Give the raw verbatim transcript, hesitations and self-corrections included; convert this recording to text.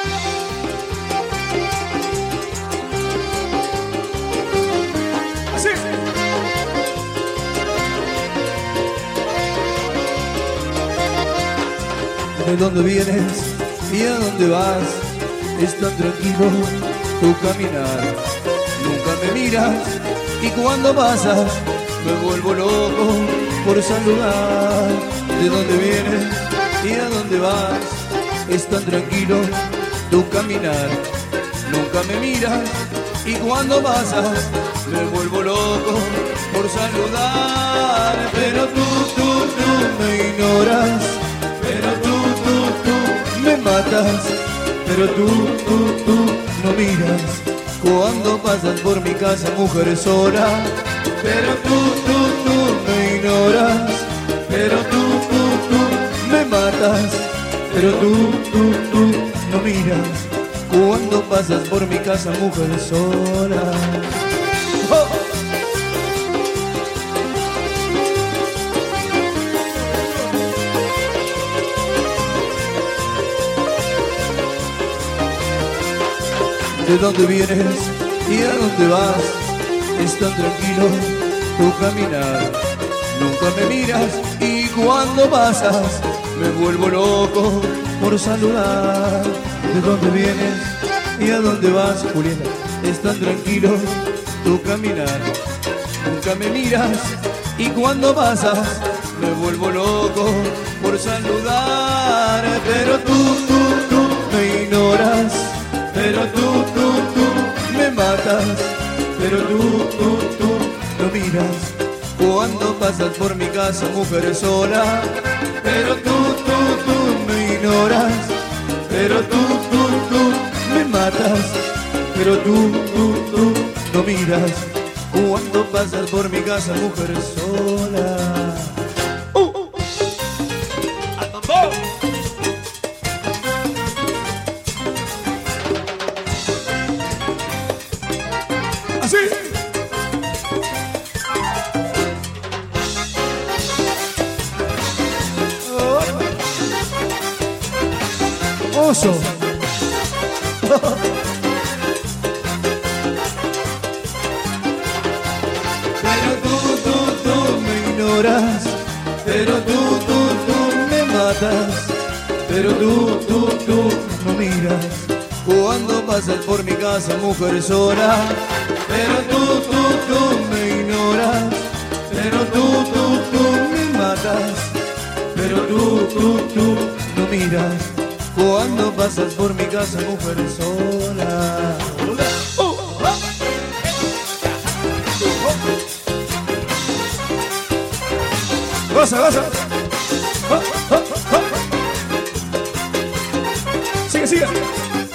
Así. ¿De dónde vienes y a dónde vas? Es tan tranquilo tu caminar. Nunca me miras y cuando pasas me vuelvo loco por saludar. ¿De dónde vienes y a dónde vas? Es tan tranquilo tu caminar. Nunca me miras y cuando pasas me vuelvo loco por saludar. Pero tú, tú, tú me ignoras. Pero tú, tú, tú me matas. Pero tú, tú, tú no miras cuando pasas por mi casa, mujer sola. Pero tú, tú, tú me ignoras. Pero tú, tú, tú me matas. Pero tú, tú, tú no miras cuando pasas por mi casa, mujer sola. ¡Oh! ¿De dónde vienes y a dónde vas? Es tan tranquilo tu caminar. Nunca me miras y cuando pasas me vuelvo loco por saludar. ¿De dónde vienes y a dónde vas, Julieta? Es tan tranquilo tu caminar. Nunca me miras y cuando pasas me vuelvo loco por saludar. Pero tú, tú, tú me ignoras. Pero tú, tú, tú me matas. Pero tú, tú, tú no miras cuando pasas por mi casa, mujer sola. Pero tú, tú, tú me ignoras. Pero tú, tú, tú me matas. Pero tú, tú, tú no miras cuando pasas por mi casa, mujer sola. ¡Uh! ¡Al tambor! Así. Oso. Pero tú, tú, tú me ignoras. Pero tú, tú, tú me matas. Pero tú, tú, tú no miras cuando pasas por mi casa, mujer sola. Pero tú, tú, tú me ignoras. Pero tú, tú, tú me matas. Pero tú, tú, tú no miras cuando pasas por mi casa, mujer sola. Goza, goza. Oh, oh, oh. Sigue, sigue.